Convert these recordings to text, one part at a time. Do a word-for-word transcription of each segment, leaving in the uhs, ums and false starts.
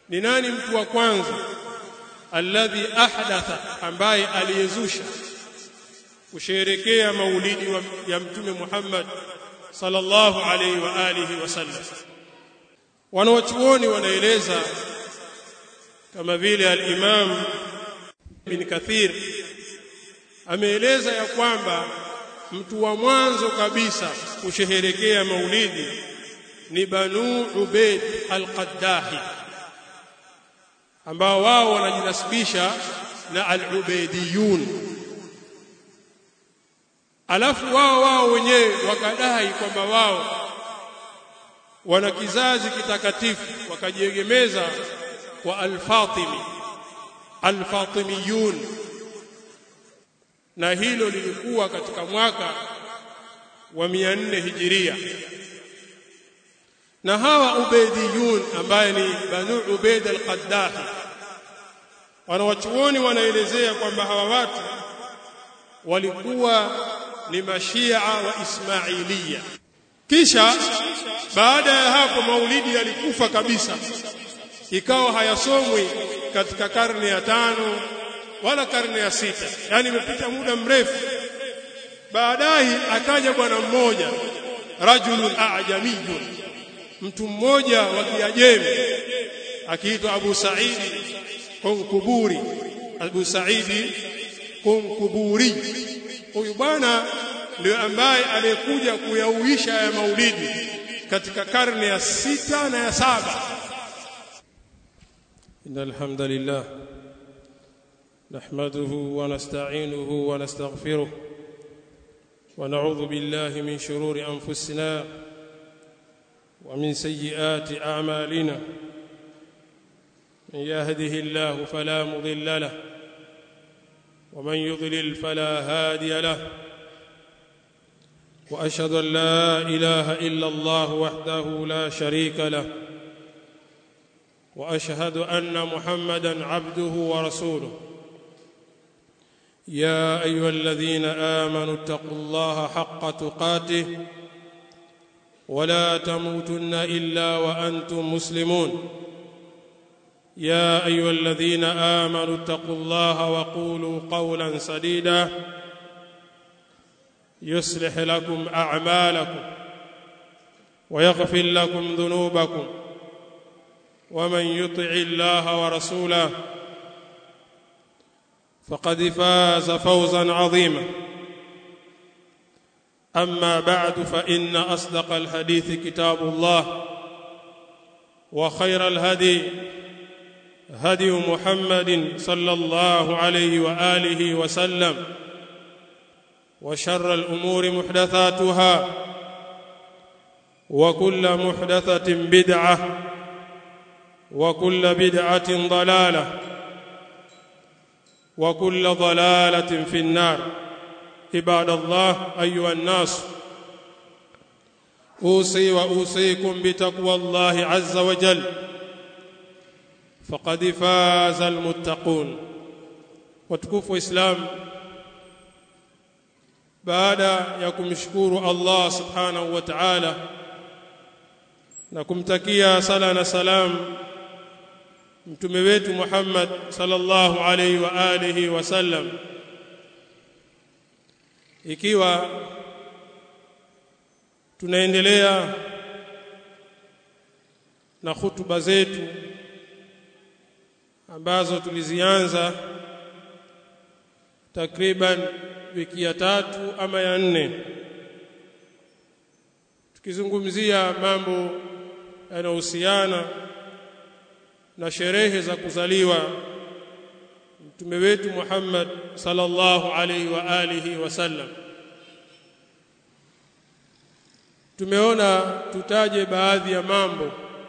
ni nani mtu wa kwanza alladhi ahdatha ambaye aliyezusha kusherehekea maulidi ya mtume Muhammad sallallahu alayhi wa alihi wasallam. Wanawachuoni wanaeleza kama vile al-Imam Ibn Kathir ameeleza ya kwamba mtu wa mwanzo kabisa kusherehekea maulidi ni Banu Ubayd al-Qaddahi, ambao wao wanajinasibisha na al-Ubaydiyun. Alafu wao wao wenyewe wakadai kwamba wao wana kizazi kitakatifu, wakajiegemeza kwa al-Fatimi al-Fatimiyun, na hilo lilikuwa katika mwaka wa mia nne hijiria. Na hawa Ubaydiyun ambaye ni Banu Ubayd al-Qaddahi, wanawachuoni wanaelezea kwamba hawa watu walikuwa ni mashia wa Ismailia. Kisha baada ya hapo maulidi yalikufa kabisa, ikawa hayasomwi katika karne ya tano wala karne ya sita, yani imepita muda mrefu. Baadaye akaja bwana mmoja, rajulun a'jamiyun, mtu mmoja wa Kiajemi akiitwa Abu Sa'id Qunkuburi. Abu Sa'id Qunkuburi huyu bwana ndio ambaye alikuja kuyauisha ya maulidi katika karne ya sita na ya saba. Innal hamdalillah nahmaduhu wa nasta'inuhu wa nastaghfiruh wa na'udhu billahi min shururi anfusina wa min sayyiati a'malina. Man yahdihillahu fala mudilla lahu wa man yudlil fala hadiya lahu. وأشهد أن لا إله إلا الله وحده لا شريك له وأشهد أن محمدًا عبده ورسوله. يا أيها الذين آمنوا اتقوا الله حق تقاته ولا تموتن إلا وأنتم مسلمون. يا أيها الذين آمنوا اتقوا الله وقولوا قولا سديدا يصلح لكم أعمالكم ويغفر لكم ذنوبكم ومن يطع الله ورسوله فقد فاز فوزا عظيما. أما بعد، فإن أصدق الحديث كتاب الله، وخير الهدي هدي محمد صلى الله عليه وآله وسلم، وشر الأمور محدثاتها، وكل محدثة بدعة، وكل بدعة ضلالة، وكل ضلالة في النار. عباد الله، أيها الناس، أوصي وأوصيكم بتقوى الله عز وجل، فقد فاز المتقون. وتكفوا إسلام، baada ya kumshukuru Allah subhanahu wa ta'ala na kumtakia sala na salam mtume wetu Muhammad sallallahu alayhi wa alihi wasallam, ikiwa tunaendelea na hutuba zetu ambazo tulizianza takriban wiki ya tatu ama ya nne, tukizungumzia mambo yanayohusiana na sherehe za kuzaliwa mtume wetu Muhammad sallallahu alayhi wa alihi wasallam. Tumeona tutaje baadhi ya mambo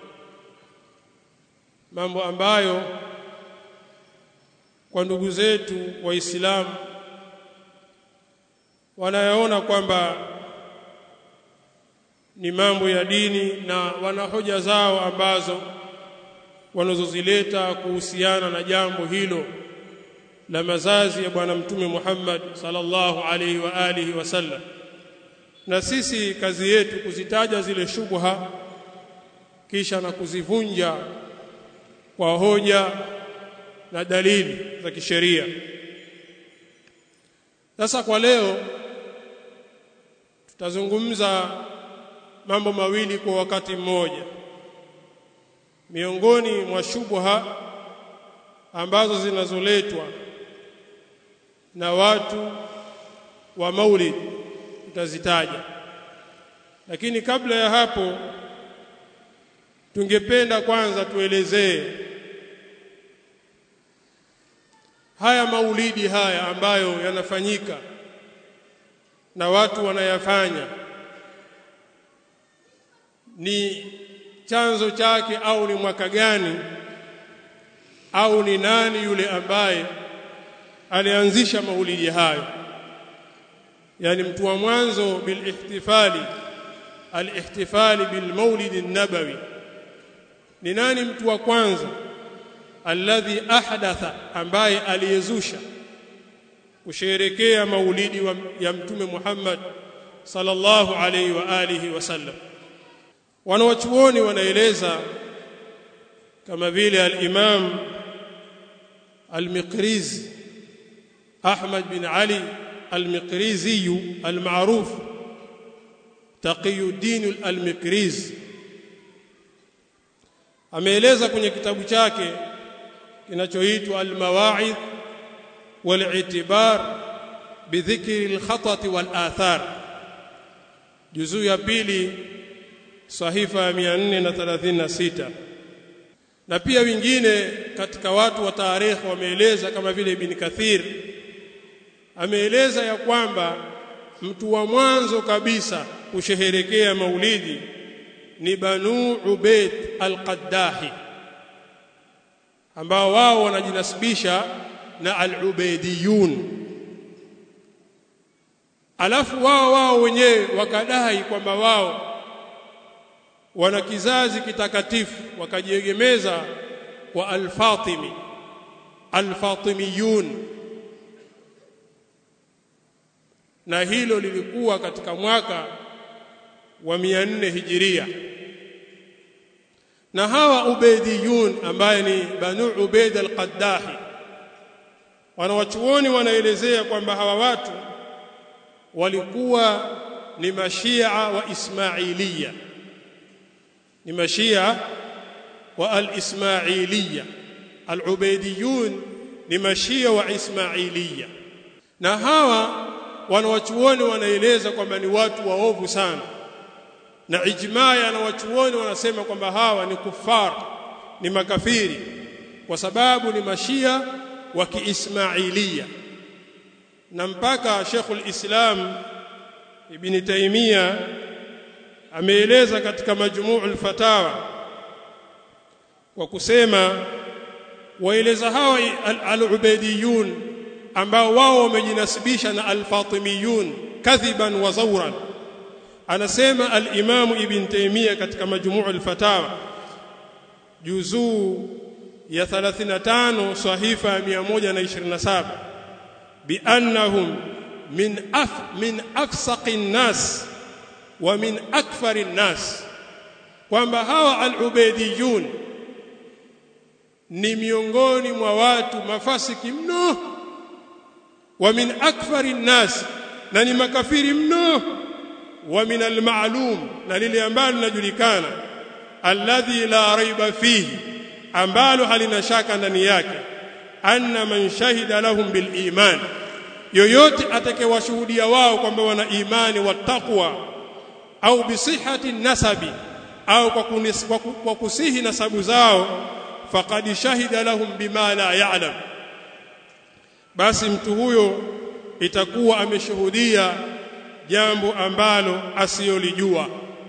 mambo ambayo kwa ndugu zetu Waislamu wanayaona kwamba ni mambo ya dini na wana hoja zao ambazo wanazozileta kuhusiana na jambo hilo la mazazi ya bwana mtume Muhammad sallallahu alaihi wa alihi wasallam. Na sisi kazi yetu kuzitaja zile shubha kisha na kuzivunja kwa hoja na dalili za kisheria. Sasa kwa leo tutazungumza mambo mawili kwa wakati mmoja. Miongoni mwa shubha ambazo zinazoletwa na watu wa Maulid tutazitaja. Lakini kabla ya hapo tungependa kwanza tuelezee haya maulidi haya ambayo yanafanyika na watu wanayafanya ni chanzo chake au ni mwaka gani au ni nani yule ambaye alianzisha maulidi hayo. Yani mtu wa mwanzo bil ihtifali al-ihtifali bil maulid an-nabawi ni nani? Mtu wa kwanza alladhi ahdatha, ambaye aliyezusha kusherekea maulidi wa, ya mtume Muhammad sallallahu alayhi wa alihi wasallam. Wanawachuoni wanaeleza kama vile al-Imam al-Miqrizi Ahmad bin Ali al-Miqrizi al-ma'ruf Taqiyuddin al-Miqrizi ameeleza kwenye kitabu chake kinachoitwa al-Mawa'idh wal-i'tibar bidhikri al-khatat wal-athar, juzuu ya pili sahifa ya mia nne thelathini na sita. Na pia wengine katika watu wa tarehe wameeleza kama vile Ibn Kathir ameeleza ya kwamba mtu wa mwanzo kabisa kusherehekea maulidi ni Banu Ubayd al-Qaddahi, ambao wao wanajinasibisha na al-Ubaydiyun. Alafu wao wao wenyewe wakadai kwamba wao wana kizazi kitakatifu, wakajiegemeza kwa al-Fatimi al-Fatimiyun, na hilo lilikuwa katika mwaka wa mia nne hijiria. Na hawa Ubaydiyun ambaye ni Banu Ubayd al-Qaddahi, wanawachuoni wanaelezea kwamba hawa watu walikuwa ni mashia wa Ismailiya, ni mashia wa al-Ismailiya. Al-Ubaydiyun ni mashia wa Ismailiya, na hawa wanawachuoni wanaeleza kwamba ni watu waovu sana, na ijmaa ya wanawachuoni wanasema kwamba hawa ni kufar, ni makafiri, kwa sababu ni mashia wa Kiismailiya. Na mpaka Sheikhul Islam Ibn Taymiyyah ameeleza katika Majmu'ul Fatawa kwa kusema waeleza hawa al-Ubaydiyun ambao wao wamejinasibisha na al-Fatimiyun kadhiban wa zawran. Anasema al-Imam Ibn Taymiyyah katika Majmu'ul Fatawa juzuu ya thelathini na tano sahifa ya mia moja ishirini na saba bi annahum min af min afsaqin nas wa min akfarin nas, kwamba hawa al-Ubaydiyun ni miongoni mwa watu mafasiki mno, wa min akfarin nas, na ni makafiri mno, wa min al-ma'lum, na lile ambalo linajulikana, alladhi la raiba fihi, ambalo halina shaka ndani yake, anna man shahida lahum bil iman, yoyote atakayewashuhudia wao kwamba wana imani wa taqwa, au bisihhati nasabi, au kwa, kunis, kwa, kwa kusihi nasabu zao, faqad shahida lahum bima la ya'lam, basi mtu huyo itakuwa ameshuhudia jambo ambalo asiyolijua.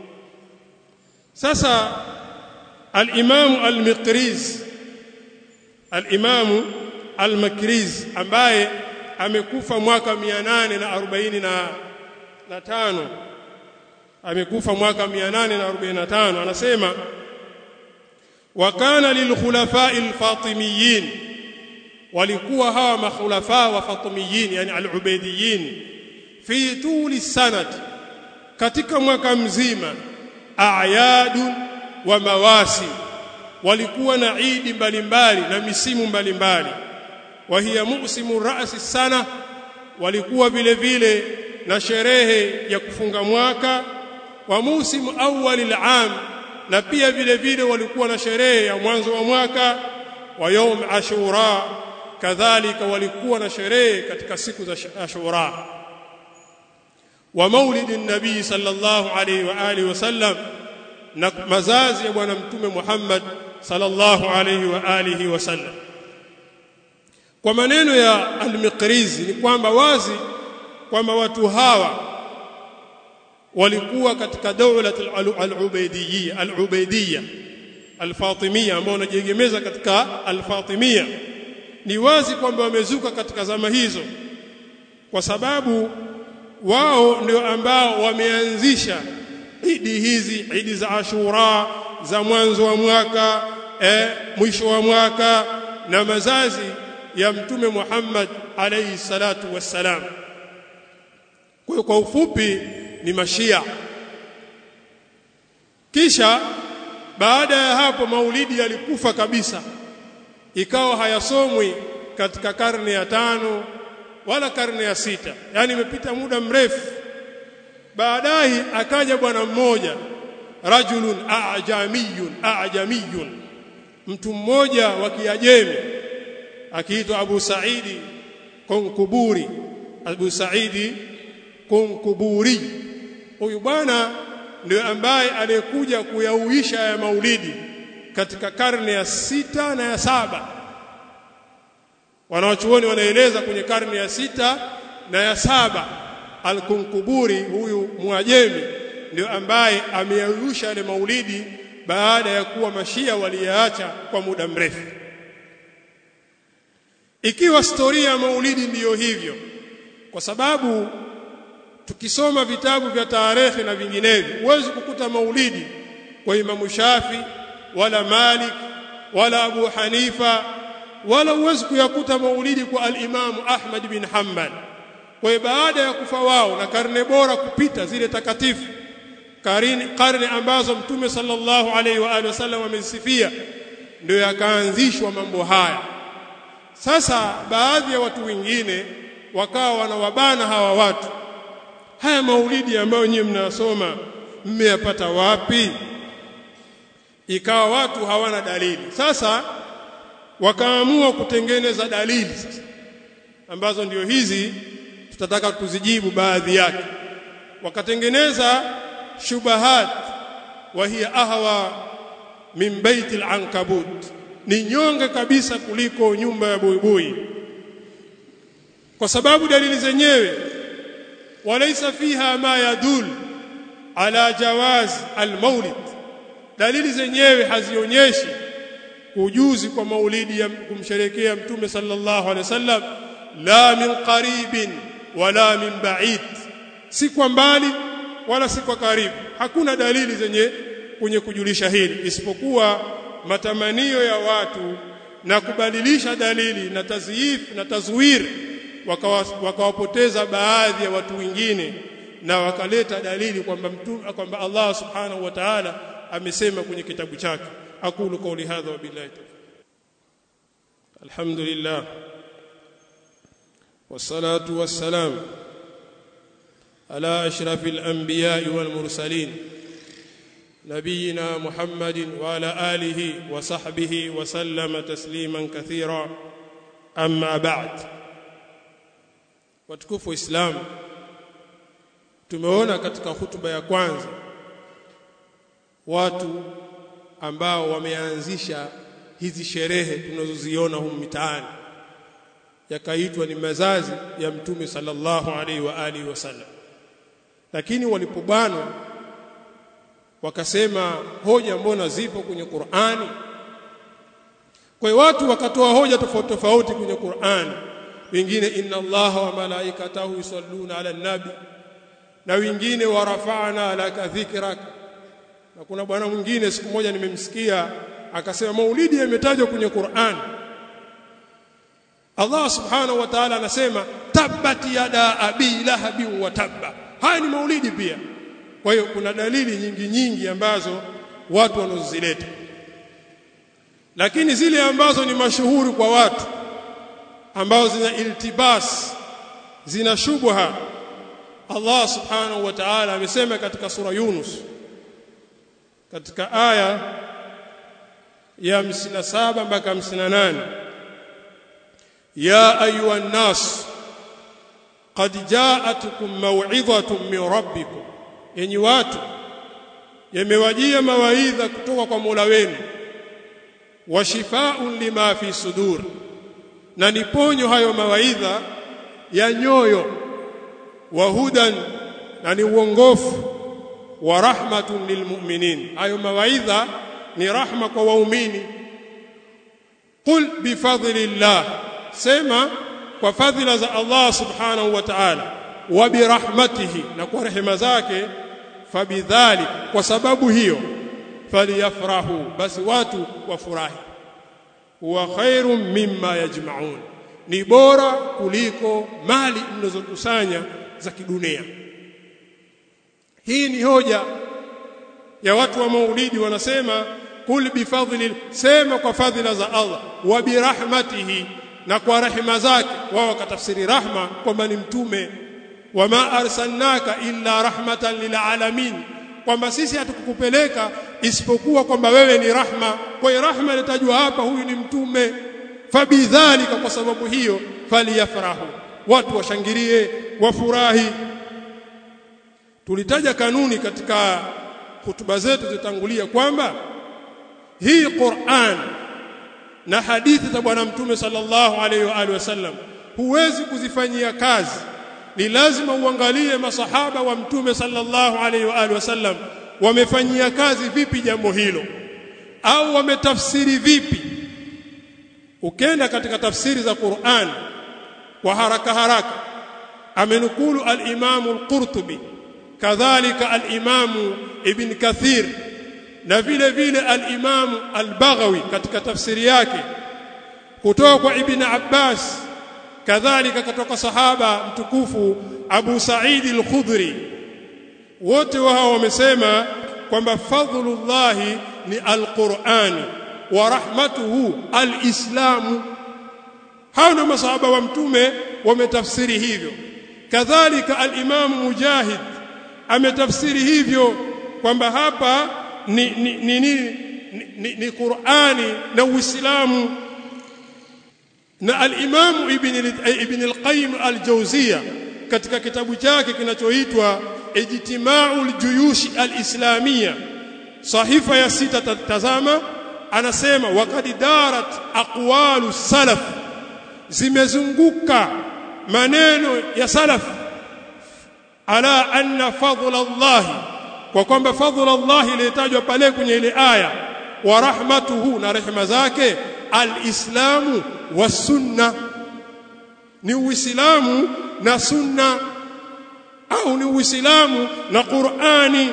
Sasa al-Imam al-Miqrizi al-Imam al-Makrizi ambaye amekufa mwaka mia nane arobaini na tano, amekufa mwaka mia nane arobaini na tano, anasema wa kana lilkhulafa'i al-Fatimiyin, walikuwa hawa makhulafa wa Fatimiyin yani al-Ubaydiyin, fi tuli sanad, katika mwaka mzima, a'yadun wa mawasim, walikuwa na idi mbalimbali na misimu mbalimbali. Wa hiya musimu ra'si sana, walikuwa vile vile na sherehe ya kufunga mwaka. Wa musimu awwal al-aam, na pia vile vile walikuwa na sherehe ya mwanzo wa mwaka. Wa yawm ashura, kadhalika walikuwa na sherehe katika siku za Ashura. Wa maulidin nabii sallallahu alayhi wa alihi wasallam, na mazazi ya bwana mtume Muhammad sallallahu alayhi wa alihi wasallam. Kwa maneno ya al-Miqrizi ni kwamba wazi kwamba watu hawa walikuwa katika dawla al-Ubaydiyya al-Ubaydiyya al-Fatimiyya, ambao wanajiegemeza katika al-Fatimiyya. Ni wazi kwamba wamezuka katika zama hizo, kwa sababu wao ndio ambao wameanzisha idi hizi, idi za Ashura, za mwanzo wa mwaka, eh, mwisho wa mwaka, na mazazi ya mtume Muhammad alayhi salatu wassalam. Kwa kwa ufupi ni Mashia. Kisha baada ya hapo maulidi yalikufa kabisa, ikawa hayasomwi katika karne ya tano wala karne ya sita, yani imepita muda mrefu. Baadaye akaja bwana mmoja, rajulun a'jamiyun a'jamiyun, mtu mmoja wa Kiajemi akiitwa Abu Saidi Kunkuburi. Abu Saidi Kunkuburi, huyu bwana ndio ambaye alikuja kuyauisha ya maulidi katika karne ya sita na ya saba. Wanawachuoni wanaeleza kwenye karne ya sita na ya saba Al-Kunkuburi huyu Muajemi ndio ambaye ameyarusha ile maulidi baada ya kuwa Mashia waliyaacha kwa muda mrefu. Ikiwa historia ya maulidi ndiyo hivyo, kwa sababu tukisoma vitabu vya tarehe na vinginevyo huwezi kukuta maulidi kwa Imam Shafi wala Malik wala Abu Hanifa, wala huwezi kuyakuta maulidi kwa al-Imam Ahmad bin Hanbal. Kwa baada ya kufa wao na karne bora kupita zile takatifu, karne karne ambazo Mtume sallallahu alaihi wa alihi wasallam amezisifia, ndio yakaanzishwa mambo haya. Sasa baadhi ya watu wengine wakawa wanawabana hawa watu, haya maulidi ambayo nyinyi mnasoma mmeyapata wapi? Ikawa watu hawana dalili. Sasa wakaamua kutengeneza dalili sasa, ambazo ndio hizi tutataka tuzijibu baadhi yake. Wakatengeneza shubahat, wa hiya ahwa min baitil ankabut, ni nyonge kabisa kuliko nyumba ya buibui, kwa sababu dalili zenyewe walaysa fiha ma yadul ala jawaz almaulid, dalili zenyewe hazionyeshi kujuzi kwa maulidi ya kumsherekea mtume sallallahu alaihi wasallam, la min qaribin wala min ba'id, si kwa mbali wala si kwa karibu. Hakuna dalili zenye kwenye kujulisha hili isipokuwa matamanio ya watu na kubadilisha dalili na tazyif na tazwir, wakawapoteza waka baadhi ya watu wengine na wakaleta dalili kwamba mtume kwamba Allah subhanahu wa ta'ala amesema kwenye kitabu chake. Aqulu qawli hadha wa billahi tawfiq. Alhamdulillah wassalatu wassalam ala ashrafil anbiya'i wal mursalin نبينا محمد وعلى آله وصحبه وسلم تسليما كثيرا. أما بعد. Watukufu Islam, tumeona katika hutuba ya kwanza watu ambao wameanzisha hizi sherehe tunazoziona humu mitaani, yakaitwa ni mazazi ya mtume sallallahu alaihi wa alihi wasallam. Lakini walipobanwa wakasema hoja mbona zipo kwenye Qur'ani? Kwa hiyo watu wakatoa hoja tofauti tofauti kwenye Qur'ani. Wengine inna Allaha wa malaikatahu yusalluna ala nabi, na wengine warafa'na laka dhikrak. Na kuna bwana mwingine siku moja nimemsikia akasema maulidi yametajwa kwenye Qur'ani. Allah subhanahu wa ta'ala anasema tabbat yada abi lahabi wa tabba. Haya ni maulidi pia. Kwa hiyo kuna dalili nyingi nyingi ambazo watu wanazileta. lakini zile ambazo ni mashuhuri kwa watu ambazo zina iltibas zina shubha Allah subhanahu wa ta'ala amesema katika sura Yunus katika aya ya hamsini na saba mpaka hamsini na nane ya ayuhan nas qad ja'atukum maw'idhatun min rabbikum enyi watu yamewajia mawaidha kutoka kwa Mola wenu wa shifaa'un lima fi sudur na niponyo hayo mawaidha ya nyoyo wa hudan na ni uongofu wa rahmatun lilmu'minin hayo mawaidha ni rahma kwa waumini qul bifadlillah sema kwa fadhila za Allah subhanahu wa ta'ala wa birahmatihi na kwa rehema zake fabidhalik kwa sababu hiyo faliyafrahu basi watu wafurahi huwa khairum mimma yajma'un ni bora kuliko mali mnazokusanya za kidunia. Hii ni hoja ya watu wa maulidi wanasema kul bifadhli sema kwa fadhila za Allah wa birahmatihi na kwa rehema zake wao wakatafsiri rahma kwamba ni mtume wama arsalnaka illa rahmatan lilalamin kwamba sisi hatukukupeleka isipokuwa kwamba wewe ni rahma kwa hiyo rahma inatajwa hapa huyu ni mtume fabidhalika kwa sababu hiyo faliyafrahu watu washangilie wafurahi. Tulitaja kanuni katika hutuba zetu zitangulia kwamba hii Qur'an na hadithi za bwana mtume sallallahu alaihi wa alihi wasallam huwezi kuzifanyia kazi ni lazima uangalie masahaba wa mtume sallallahu alaihi wa alihi wasallam wamefanyia kazi vipi jambo hilo au wametafsiri vipi. Ukenda katika tafsiri za Qur'an kwa haraka haraka amenukulu al-Imam al-Qurtubi kadhalika al-Imam Ibn Kathir na vile vile al-Imam al-Baghawi katika tafsiri yake kutoka kwa Ibn Abbas kadhalika kutoka sahaba mtukufu Abu Sa'id al-Khudri wote wao wamesema kwamba fadhlullah ni al-Qur'an wa rahmatuhu al-Islam. Hao ndio masahaba wa mtume wametafsiri hivyo. Kadhalika al-Imam Mujahid ametafsiri hivyo kwamba hapa ni ni ni, ni, ni, ni Qur'ani na Uislamu. Na al-Imam Ibn Ibn al-Qayyim al-Jawziyya katika kitabu chake kinachoitwa Ijtima'ul Juyush al-Islamiyya sahifa ya sita tazama anasema waqad darat aqwalu salaf zimezunguka maneno ya salaf ala anna fadla Allah kwa kwamba fadla Allah iliyotajwa pale kwenye ile aya wa rahmatuhu na rehema zake al-islamu was-sunna ni uislamu na sunna au ni uislamu na Qur'ani.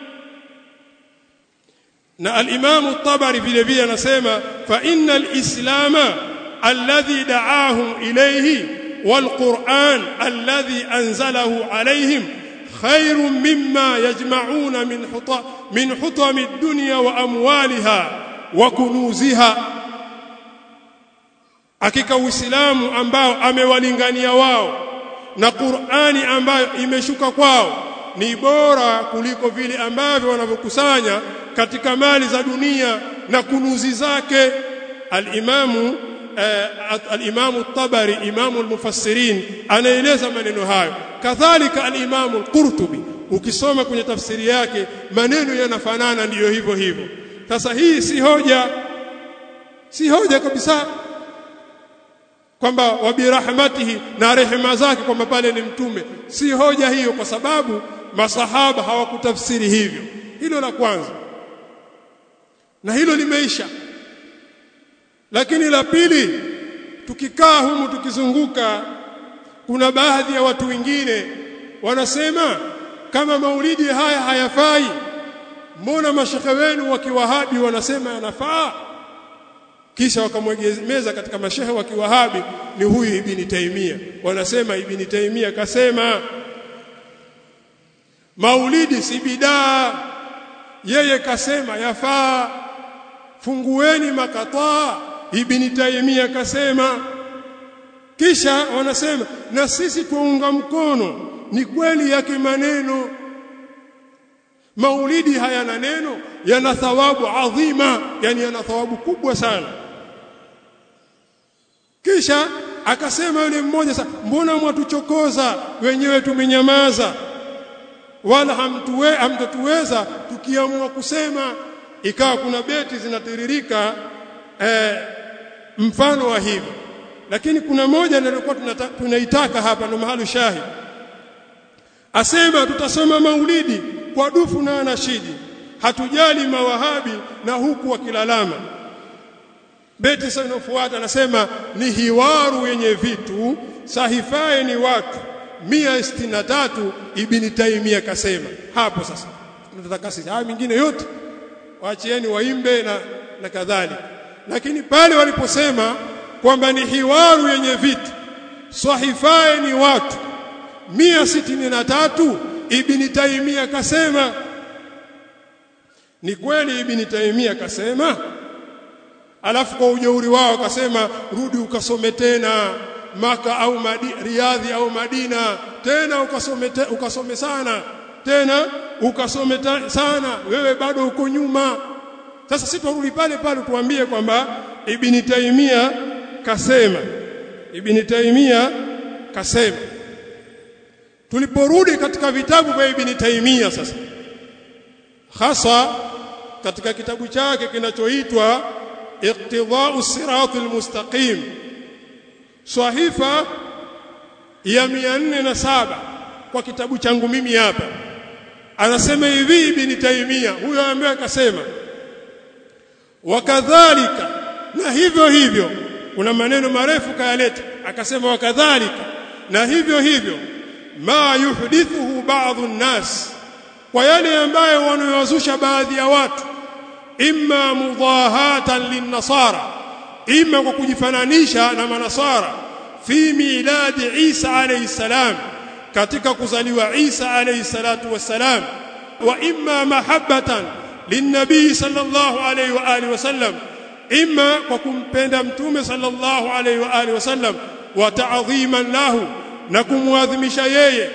Na al-Imam at-Tabari vile vile anasema fa innal islama alladhi da'ahum ilayhi wal Qur'an alladhi anzalahu alayhim khairun mimma yajma'una min huta min hutami ad-dunya wa amwaliha wa kunuziha. Hakika Uislamu ambao amewalingania wao na Qur'ani ambayo imeshuka kwao ni bora kuliko vile ambavyo wanavyokusanya katika mali za dunia na kunuzi zake. Al-Imamu al-Imamu at-Tabari Imamu al-Mufassirin anaeleza maneno hayo. Kadhalika al-Imamu al-Qurtubi ukisoma kwenye tafsiri yake maneno yanafanana ndiyo hivyo hivyo. Sasa hii si hoja si hoja kabisa kwamba wabirahmatihi na rehema zake kwamba pale ni mtume si hoja hiyo kwa sababu masahaba hawakutafsiri hivyo. Hilo la kwanza na hilo limeisha. Lakini la pili tukikaa humu tukizunguka kuna baadhi ya watu wengine wanasema kama maulidi haya hayafai mbona mashekhe wenu wa kiwahabi wanasema yanafaa kisha wakamwegemeza katika mashehe wa kiwahabi ni huyu Ibn Taymiyyah wanasema Ibn Taymiyyah kasema maulidi si bidaa yeye kasema yafaa fungueni makataa. Ibn Taymiyyah kasema. Kisha wanasema na sisi tuunga mkono, ni kweli yake maneno. Maulidi hayana neno, yana thawabu adhima, yani yana thawabu kubwa sana. Kisha akasema yule mmoja, sasa mbona mwatuchokoza, wenyewe tumenyamaza, wala hamtuwe hamtatuweza tukiamua kusema. Ikawa kuna beti zinatiririka eh, mfano wa hivyo. Lakini kuna moja nilikuwa tunaitaka hapa, ndo mahali shahidi. Asema tutasoma maulidi kwa dufu na anashidi, hatujali mawahabi na huku wakilalama. Beti sasa inafuata anasema ni hiwaru yenye vitu, sahifae ni watu mia sitini na tatu. Ibn Taymiyyah kasema. Hapo sasa tunataka sisi haya mingine yote waachieni waimbe na, na kadhalika. Lakini pale waliposema kwamba ni hiwaru yenye vitu, sahifae ni watu mia sitini na tatu, Ibn Taymiyyah kasema. Ni kweli Ibn Taymiyyah kasema. Alafu kwa ujeuri wao akasema rudi ukasome tena Maka au Madi, Riyadhi au Madina, tena ukasome te, ukasome sana tena ukasome ta, sana, wewe bado uko nyuma. Sasa sisi turudi pale pale tuambie kwamba Ibn Taymiyyah kasema. Ibn Taymiyyah kasema. Tuliporudi katika vitabu vya Ibn Taymiyyah sasa, hasa katika kitabu chake kinachoitwa Iqtida'u Siratul Mustaqim, sahifa ya mia nne na saba kwa kitabu changu mimi hapa, anasema hivi Ibn Taymiyyah, huyo ambaye akasema wakadhalika, na hivyo hivyo. Kuna maneno marefu kayaleta, akasema wakadhalika, na hivyo hivyo, ma yuhdithuhu ba'dhu an-nas, kwa yale ambayo wanayozusha baadhi ya watu, imma mudahatan lin-nasara, imma kwa kujifananisha na manasara, fi miladi Isa alayhi salam, katika kuzaliwa Isa alayhi salatu wassalam, wa imma mahabbatan lin-nabii sallallahu alayhi wa alihi wasallam, imma kwa kumpenda mtume sallallahu alayhi wa alihi wasallam, wa ta'dhiman lahu, na kumwadhimisha yeye.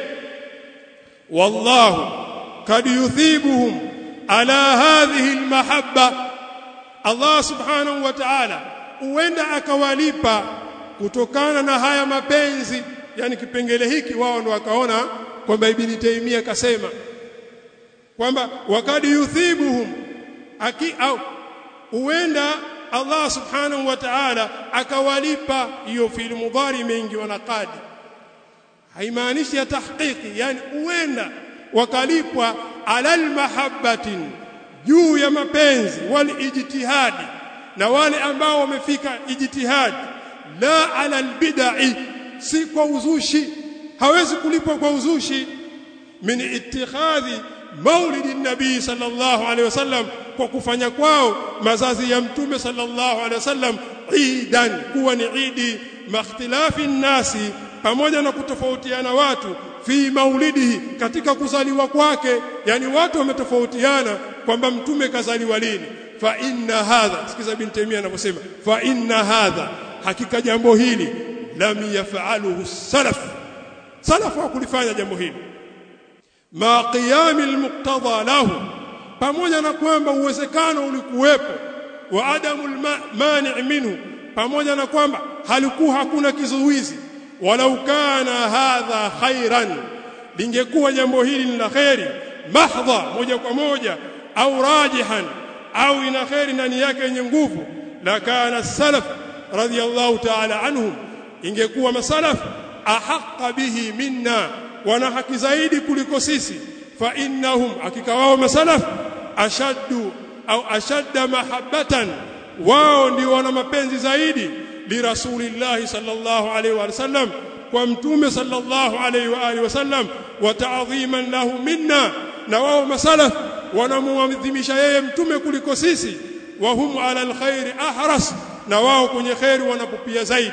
Wallahu kad yuthibuhum ala hadhihi almahabba, Allah subhanahu wa ta'ala huenda akawalipa kutokana na haya mapenzi. Yani kipengele hiki wao ndo wakaona kwamba Ibn Taymiyyah kasema kwamba wakad yuthibuhum aki au huenda Allah subhanahu wa ta'ala akawalipa. Hiyo fi'il mudhari mengi wanaqadi, haimaanishi ya tahqiqi, yani huenda wakalipwa alal mahabbatin, juu ya mapenzi, wal ijtihadi, na wale ambao wamefika ijtihadi, la alal bid'i, si kwa uzushi. Hawezi kulipwa kwa uzushi. Min ittikhadhi maulidi nabii sallallahu alaihi wasallam, kwa kufanya kwao mazazi ya mtume sallallahu alaihi wasallam idan, kuwa ni idi, makhtilafi nasi, pamoja na kutofautiana watu, fi maulidihi, katika kuzaliwa kwake. Yani watu wametofautiana kwamba mtume kazaliwa lini. Fa inna hadha, sikiza Ibn Taymiyyah anaposema fa inna hadha, hakika jambo hili, lam yaf'aluhu salaf, salaf hakulifanya jambo hili. Ma qiyamil muqtada lahu, pamoja na kwamba uwezekano ulikuwepo, wa adamul mani' minhu, pamoja na kwamba halikuwa hakuna kizuizi. Walau kana hadha khairan, lingekuwa jambo hili ni la khairi, mahdha, moja kwa moja, au rajihan, au ina khairi ndani yake yenye nguvu, la kana salaf radiyallahu ta'ala anhum, ingekuwa masalaf ahaqqa bihi minna, wana haki zaidi kuliko sisi. Fa innahum, hakika wao masalaf, ashaddu au ashadda mahabbatan, wao ndio wana mapenzi zaidi, li rasulillahi sallallahu alayhi wa sallam, kwa mtume sallallahu alayhi wa alihi wasallam, wa ta'dhiman lahu minna, na wao masalaf wanamuadhimisha yeye mtume kuliko sisi. Wa hum ala alkhairi ahras, na wao kwenye khairi wanapopia zaidi.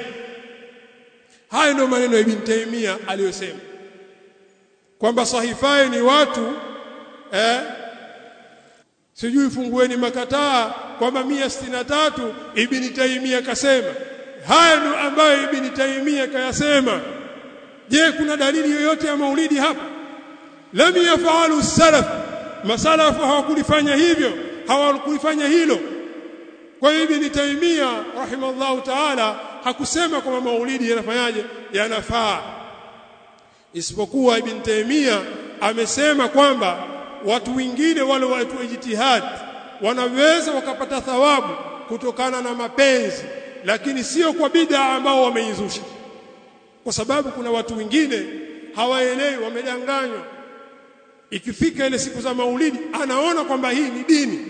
Hayo ndio maneno ya Ibn Taymiyyah aliyosema kwamba sahifai ni watu eh sijui fungueni makataa kwamba mia sitini na tatu Ibn Taymiyyah kasema. Haya ndio ambayo Ibn Taymiyyah kayasema. Je, kuna dalili yoyote ya maulidi hapa? Lam yafalu salaf, masalafu hawakulifanya hivyo, hawakulifanya hilo. Kwa hiyo Ibn Taymiyyah rahimahullahu ta'ala hakusema kwamba maulidi yanafanyaje, yanafaa, isipokuwa Ibn Taymiyyah amesema kwamba watu wengine wale watu wa ijtihad wanaweza wakapata thawabu kutokana na mapenzi, lakini sio kwa bid'a ambao wameizusha. Kwa sababu kuna watu wengine hawaelewi, wamedanganywa. Ikifika ile siku za maulidi anaona kwamba hii ni dini,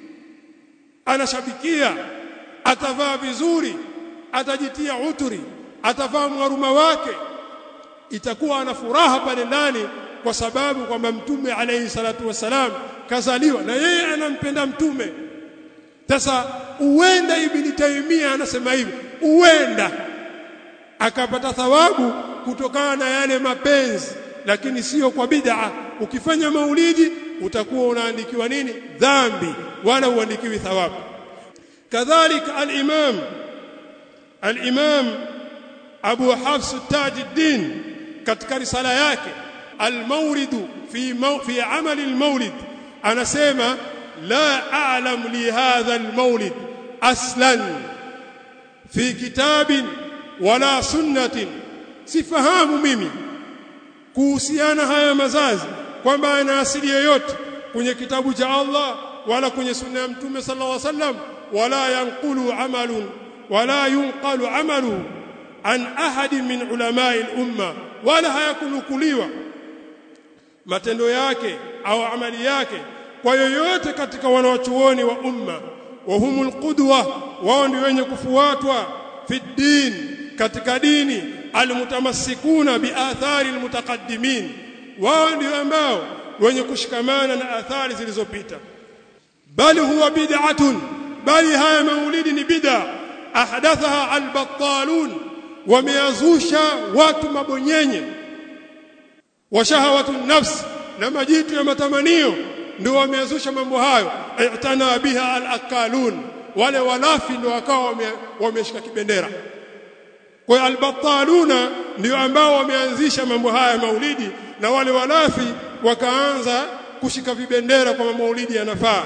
anashabikia, atavaa vizuri, atajitia uturi, atavaa mwaruma wake, itakuwa ana furaha pale ndani kwa sababu kwamba mtume alayhi salatu wasalam kazaliwa na yeye anampenda mtume. Sasa uenda Ibn Taymiyyah anasema hivi, uenda akapata thawabu kutokana na yale mapenzi, lakini sio kwa bid'a. Ukifanya maulidi utakuwa unaandikiwa nini? Dhambi, wala uandikiwi thawabu. Kadhalika al-Imam al-Imam Abu Hafs Tajuddin katika risala yake al-Mawrid fi fi amal al-Mawlid anasema la a'lam li hadha al-Mawlid aslan fi kitabin wala sunnatin, sifahamu mimi kuhusiana haya mazazi kwamba ana asili yoyote kwenye kitabu cha Allah wala kwenye sunna ya mtume sallallahu alaihi wasallam, wala yanqulu amalun wala yunqalu amalu an ahadi min ulama'i al-umma, wala hayakunukuliwa matendo yake au amali yake kwa yoyote katika wanawachuoni wa umma. Wa humul qudwa, wao ndio wenye kufuatwa fi din, katika dini, almutamassikuna bi athari almutaqaddimin, wao ndio ambao wenye kushikamana na athari zilizopita. Bali huwa bid'atun, bali haya maulidi ni bid'a, ahdathaha albattalun, wameazusha watu mabonyenye, wa shahawatun nafs, na majitu ya matamanio ndio wameazusha mambo hayo. I'tana biha alakalun, wale walafi ndio wakawa wameshika kibendera. Kwa albattaluna ndio ambao wameanzisha mambo haya maulidi, na wale walafi wakaanza kushika vibendera kwa maulidi yanafaa.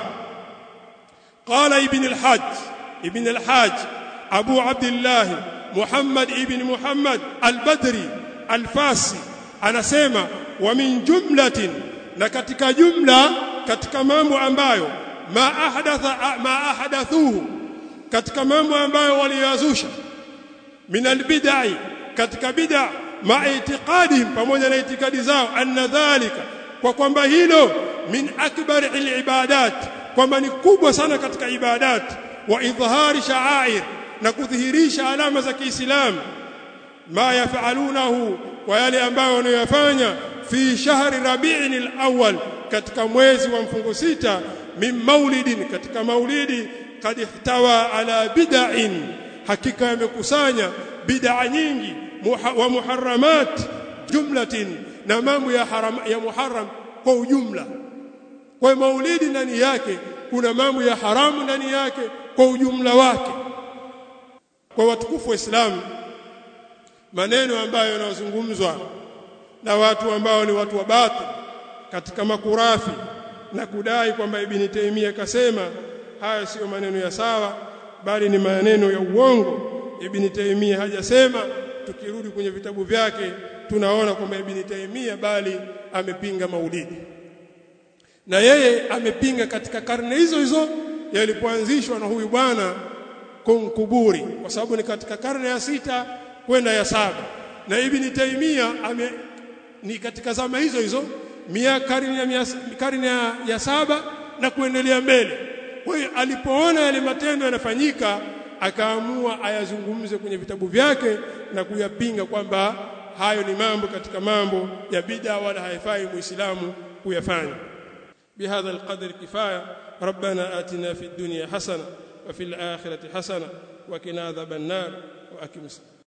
Qala ibn al-Hajj ibn al-Hajj Abu Abdullah Muhammad ibn Muhammad al-Badri al-Fasi anasema, wa min jumlatin, na katika jumla, katika mambo ambayo ma ahdatha ma ahdathuhu, katika mambo ambayo waliyazusha, min albid'i, katika bid'a, ma i'tiqadihim, pamoja na itikadi zao, anna dhalika, kwa kwamba hilo, min akbar al-ibadat, kwamba ni kubwa sana katika ibadat, wa idhhari sha'air, na kudhihirisha alama za Kiislamu, ma yafalunahu, wa yale ambayo wanayofanya, fi shahri rabi'in al-awwal, katika mwezi wa mfungo sita, min maulidin, katika maulidi, kad ihtawa ala bid'in, hakika yamekusanya bid'a nyingi, wa muharramat jumlatin, na mambo ya haram, ya muharram kwa ujumla. Kwa maulidi ndani yake kuna mambo ya haramu ndani yake kwa ujumla wake. Kwa watukufu wa Islam, maneno ambayo yanazungumzwa na watu ambao ni watu wa batil katika makurafi na kudai kwamba Ibn Taymiyyah kasema, haya sio maneno ya sawa, bali ni maneno ya uongo. Ibn Taymiyyah hajasema. Tukirudi kwenye vitabu vyake tunaona kwamba Ibn Taymiyyah bali amepinga maulidi, na yeye amepinga katika karne hizo hizo yalipoanzishwa na huyu bwana Kunkuburi, kwa sababu ni katika karne ya sita kwenda ya saba, na Ibn Taymiyyah ame ni katika zama hizo hizo, mia karne ya karne ya, ya saba na kuendelea mbele. Kwa hiyo alipoona yale matendo yanafanyika, akaamua ayazungumze kwenye vitabu vyake na kuyapinga kwamba hayo ni mambo katika mambo ya bid'a, wala haifai muislamu kuyafanya. Bihadha alqadr kifaya. Rabbana atina fid dunya hasana wa fil akhirati hasana wa qina adhaban nar wa aqimis